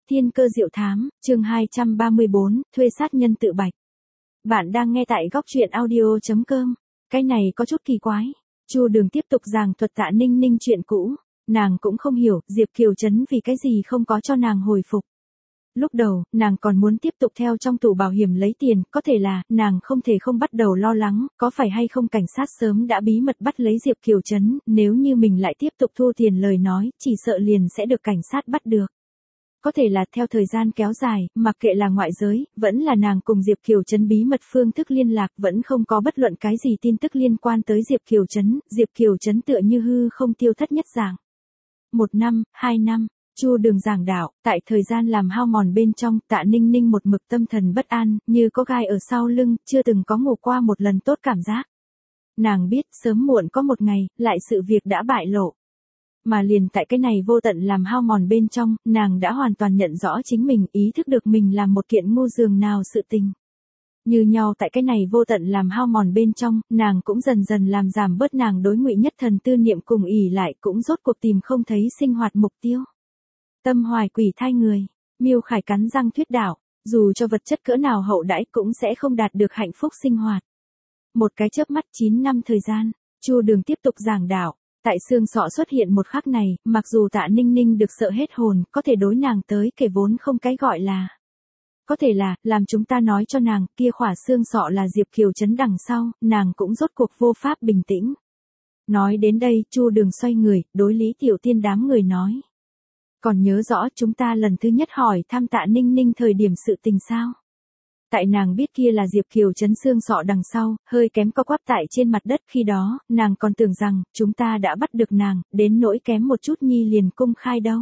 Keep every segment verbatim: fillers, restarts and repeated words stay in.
Thiên cơ diệu thám, chương hai trăm ba mươi bốn, thuê sát nhân tự bạch. Bạn đang nghe tại góc truyện audio chấm com. Cái này có chút kỳ quái. Chu Đường tiếp tục giảng thuật Tạ Ninh Ninh chuyện cũ. Nàng cũng không hiểu Diệp Kiều Trấn vì cái gì không có cho nàng hồi phục. Lúc đầu, nàng còn muốn tiếp tục theo trong tủ bảo hiểm lấy tiền, có thể là, nàng không thể không bắt đầu lo lắng, có phải hay không cảnh sát sớm đã bí mật bắt lấy Diệp Kiều Trấn, nếu như mình lại tiếp tục thu tiền lời nói, chỉ sợ liền sẽ được cảnh sát bắt được. Có thể là theo thời gian kéo dài, mặc kệ là ngoại giới, vẫn là nàng cùng Diệp Kiều Trấn bí mật phương thức liên lạc vẫn không có bất luận cái gì tin tức liên quan tới Diệp Kiều Trấn, Diệp Kiều Trấn tựa như hư không tiêu thất nhất dạng. Một năm, hai năm. Chu Đường giảng đạo, tại thời gian làm hao mòn bên trong, Tạ Ninh Ninh một mực tâm thần bất an, như có gai ở sau lưng, chưa từng có ngủ qua một lần tốt cảm giác. Nàng biết, sớm muộn có một ngày, lại sự việc đã bại lộ. Mà liền tại cái này vô tận làm hao mòn bên trong, nàng đã hoàn toàn nhận rõ chính mình, ý thức được mình làm một kiện ngu dường nào sự tình. Như nhau tại cái này vô tận làm hao mòn bên trong, nàng cũng dần dần làm giảm bớt nàng đối Ngụy Nhất Thần tư niệm cùng ỷ lại cũng rốt cuộc tìm không thấy sinh hoạt mục tiêu. Tâm hoài quỷ thai người, Miêu Khải cắn răng thuyết đạo, dù cho vật chất cỡ nào hậu đãi cũng sẽ không đạt được hạnh phúc sinh hoạt. Một cái chớp mắt chín năm thời gian, Chu Đường tiếp tục giảng đạo, tại xương sọ xuất hiện một khắc này, mặc dù Tạ Ninh Ninh được sợ hết hồn, có thể đối nàng tới kể vốn không cái gọi là. Có thể là, làm chúng ta nói cho nàng, kia khỏa xương sọ là Diệp Kiều Trấn đằng sau, nàng cũng rốt cuộc vô pháp bình tĩnh. Nói đến đây, Chu Đường xoay người, đối Lý Tiểu Tiên đám người nói. Còn nhớ rõ chúng ta lần thứ nhất hỏi thăm Tạ Ninh Ninh thời điểm sự tình sao? Tại nàng biết kia là Diệp Kiều Trấn xương sọ đằng sau, hơi kém co quắp tại trên mặt đất khi đó, nàng còn tưởng rằng, chúng ta đã bắt được nàng, đến nỗi kém một chút nhi liền cung khai đâu.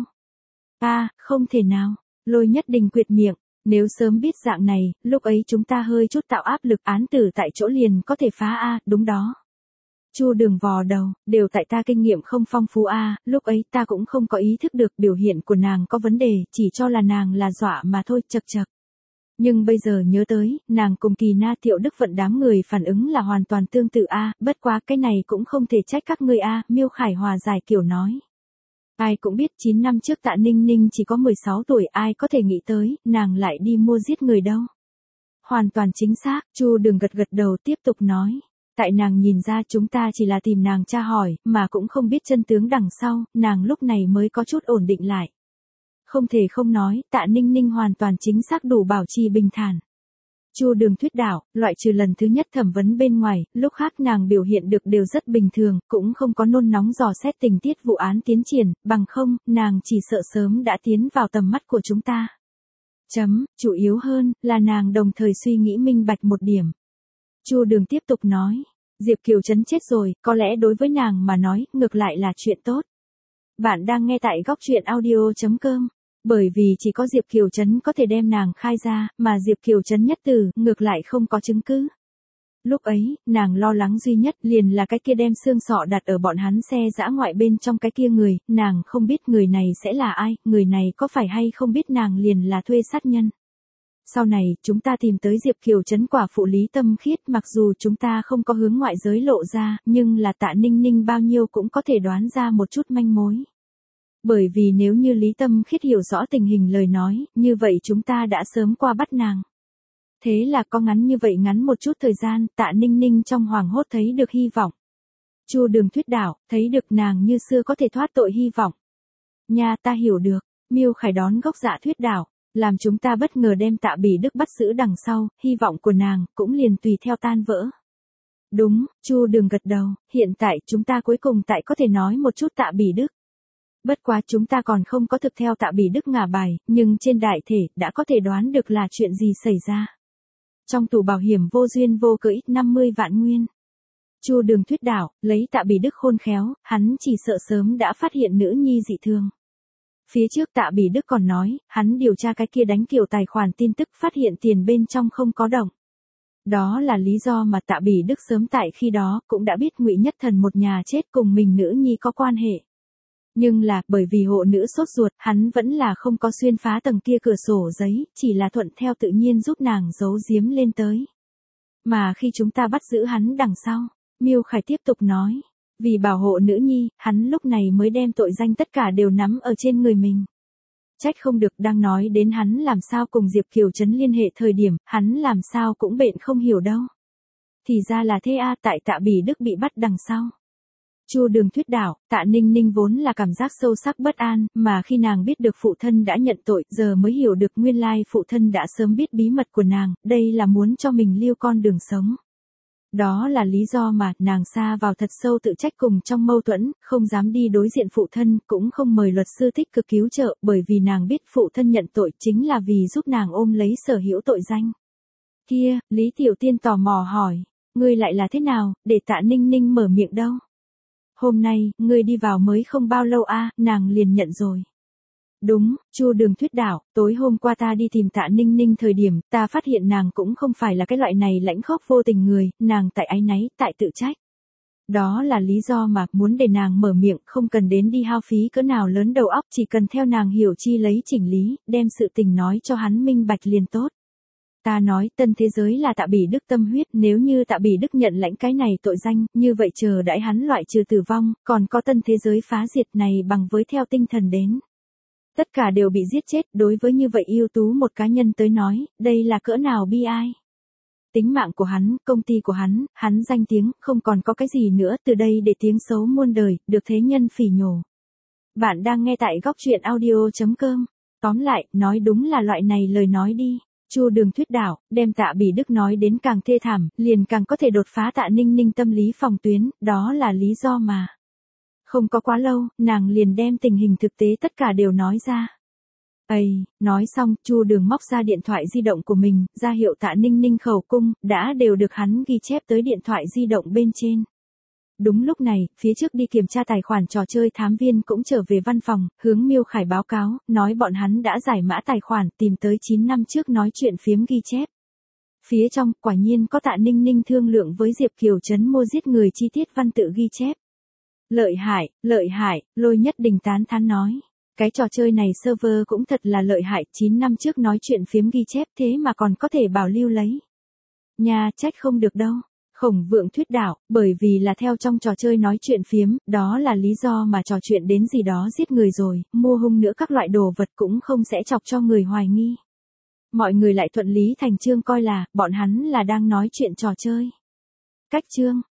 À, không thể nào, Lôi Nhất Đình quyệt miệng, nếu sớm biết dạng này, lúc ấy chúng ta hơi chút tạo áp lực án tử tại chỗ liền có thể phá a, đúng đó. Chu Đường vò đầu, đều tại ta kinh nghiệm không phong phú a, à, lúc ấy ta cũng không có ý thức được biểu hiện của nàng có vấn đề, chỉ cho là nàng là dọa mà thôi, chật chật. Nhưng bây giờ nhớ tới, nàng cùng Kỳ Na Thiệu Đức Vận đám người phản ứng là hoàn toàn tương tự a, à, bất quá cái này cũng không thể trách các ngươi a, à, Miêu Khải hòa giải kiểu nói. Ai cũng biết chín năm trước Tạ Ninh Ninh chỉ có mười sáu tuổi, ai có thể nghĩ tới, nàng lại đi mua giết người đâu. Hoàn toàn chính xác, Chu Đường gật gật đầu tiếp tục nói. Tại nàng nhìn ra chúng ta chỉ là tìm nàng tra hỏi, mà cũng không biết chân tướng đằng sau, nàng lúc này mới có chút ổn định lại. Không thể không nói, Tạ Ninh Ninh hoàn toàn chính xác đủ bảo trì bình thản. Chu Đường thuyết đạo, loại trừ lần thứ nhất thẩm vấn bên ngoài, lúc khác nàng biểu hiện được đều rất bình thường, cũng không có nôn nóng dò xét tình tiết vụ án tiến triển, bằng không, nàng chỉ sợ sớm đã tiến vào tầm mắt của chúng ta. Chấm, chủ yếu hơn, là nàng đồng thời suy nghĩ minh bạch một điểm. Chu Đường tiếp tục nói, Diệp Kiều Trấn chết rồi, có lẽ đối với nàng mà nói, ngược lại là chuyện tốt. Bạn đang nghe tại góc truyện audio chấm com, bởi vì chỉ có Diệp Kiều Trấn có thể đem nàng khai ra, mà Diệp Kiều Trấn nhất tử, ngược lại không có chứng cứ. Lúc ấy, nàng lo lắng duy nhất liền là cái kia đem xương sọ đặt ở bọn hắn xe dã ngoại bên trong cái kia người, nàng không biết người này sẽ là ai, người này có phải hay không biết nàng liền là thuê sát nhân. Sau này, chúng ta tìm tới Diệp Kiều Trấn quả phụ Lý Tâm Khiết, mặc dù chúng ta không có hướng ngoại giới lộ ra, nhưng là Tạ Ninh Ninh bao nhiêu cũng có thể đoán ra một chút manh mối. Bởi vì nếu như Lý Tâm Khiết hiểu rõ tình hình lời nói, như vậy chúng ta đã sớm qua bắt nàng. Thế là có ngắn như vậy ngắn một chút thời gian, Tạ Ninh Ninh trong hoảng hốt thấy được hy vọng. Chu Đường thuyết đạo, thấy được nàng như xưa có thể thoát tội hy vọng. Nha, ta hiểu được, Miêu Khải đón gốc dạ thuyết đạo. Làm chúng ta bất ngờ đem Tạ Bỉ Đức bắt giữ đằng sau, hy vọng của nàng cũng liền tùy theo tan vỡ. Đúng, Chu Đường gật đầu, hiện tại chúng ta cuối cùng tại có thể nói một chút Tạ Bỉ Đức. Bất quá chúng ta còn không có thực theo Tạ Bỉ Đức ngả bài, nhưng trên đại thể đã có thể đoán được là chuyện gì xảy ra. Trong tủ bảo hiểm vô duyên vô cớ ít năm mươi vạn nguyên. Chu Đường thuyết đạo, lấy Tạ Bỉ Đức khôn khéo, hắn chỉ sợ sớm đã phát hiện nữ nhi dị thường. Phía trước Tạ Bỉ Đức còn nói, hắn điều tra cái kia đánh kiểu tài khoản tin tức phát hiện tiền bên trong không có động. Đó là lý do mà Tạ Bỉ Đức sớm tại khi đó cũng đã biết Ngụy Nhất Thần một nhà chết cùng mình nữ nhi có quan hệ. Nhưng là, bởi vì hộ nữ sốt ruột, hắn vẫn là không có xuyên phá tầng kia cửa sổ giấy, chỉ là thuận theo tự nhiên giúp nàng giấu giếm lên tới. Mà khi chúng ta bắt giữ hắn đằng sau, Miêu Khải tiếp tục nói. Vì bảo hộ nữ nhi, hắn lúc này mới đem tội danh tất cả đều nắm ở trên người mình. Trách không được, đang nói đến hắn làm sao cùng Diệp Kiều Trấn liên hệ thời điểm, hắn làm sao cũng bện không hiểu đâu. Thì ra là thế a, tại Tạ Bỉ Đức bị bắt đằng sau. Chu Đường thuyết đảo, Tạ Ninh Ninh vốn là cảm giác sâu sắc bất an, mà khi nàng biết được phụ thân đã nhận tội, giờ mới hiểu được nguyên lai phụ thân đã sớm biết bí mật của nàng, đây là muốn cho mình lưu con đường sống. Đó là lý do mà nàng sa vào thật sâu tự trách cùng trong mâu thuẫn, không dám đi đối diện phụ thân, cũng không mời luật sư tích cực cứu trợ, bởi vì nàng biết phụ thân nhận tội chính là vì giúp nàng ôm lấy sở hữu tội danh. Kia, Lý Tiểu Tiên tò mò hỏi, ngươi lại là thế nào, để Tạ Ninh Ninh mở miệng đâu. Hôm nay, ngươi đi vào mới không bao lâu a, nàng liền nhận rồi. Đúng, Chu Đường thuyết đảo, tối hôm qua ta đi tìm Tạ Ninh Ninh thời điểm, ta phát hiện nàng cũng không phải là cái loại này lãnh khốc vô tình người, nàng tại áy náy, tại tự trách. Đó là lý do mà muốn để nàng mở miệng, không cần đến đi hao phí cỡ nào lớn đầu óc, chỉ cần theo nàng hiểu chi lấy chỉnh lý, đem sự tình nói cho hắn minh bạch liền tốt. Ta nói, tân thế giới là Tạ Bỉ Đức tâm huyết, nếu như Tạ Bỉ Đức nhận lãnh cái này tội danh, như vậy chờ đãi hắn loại trừ tử vong, còn có tân thế giới phá diệt này bằng với theo tinh thần đến. Tất cả đều bị giết chết, đối với như vậy ưu tú một cá nhân tới nói, đây là cỡ nào bi ai. Tính mạng của hắn, công ty của hắn, hắn danh tiếng, không còn có cái gì nữa, từ đây để tiếng xấu muôn đời, được thế nhân phỉ nhổ. Bạn đang nghe tại góc truyện audio chấm com. Tóm lại, nói đúng là loại này lời nói đi. Chu Đường thuyết đảo, đem Tạ Bỉ Đức nói đến càng thê thảm, liền càng có thể đột phá Tạ Ninh Ninh tâm lý phòng tuyến, đó là lý do mà. Không có quá lâu, nàng liền đem tình hình thực tế tất cả đều nói ra. Ây, nói xong, Chu Đường móc ra điện thoại di động của mình, ra hiệu Tạ Ninh Ninh khẩu cung, đã đều được hắn ghi chép tới điện thoại di động bên trên. Đúng lúc này, phía trước đi kiểm tra tài khoản trò chơi thám viên cũng trở về văn phòng, hướng Miêu Khải báo cáo, nói bọn hắn đã giải mã tài khoản, tìm tới chín năm trước nói chuyện phiếm ghi chép. Phía trong, quả nhiên có Tạ Ninh Ninh thương lượng với Diệp Kiều Trấn mua giết người chi tiết văn tự ghi chép. Lợi hại, lợi hại, Lôi Nhất Đình tán thán nói. Cái trò chơi này server cũng thật là lợi hại, chín năm trước nói chuyện phiếm ghi chép thế mà còn có thể bảo lưu lấy. Nhà, trách không được đâu. Khổng Vượng thuyết đảo, bởi vì là theo trong trò chơi nói chuyện phiếm, đó là lý do mà trò chuyện đến gì đó giết người rồi, mua hung nữa các loại đồ vật cũng không sẽ chọc cho người hoài nghi. Mọi người lại thuận lý thành chương coi là, bọn hắn là đang nói chuyện trò chơi. Cách chương,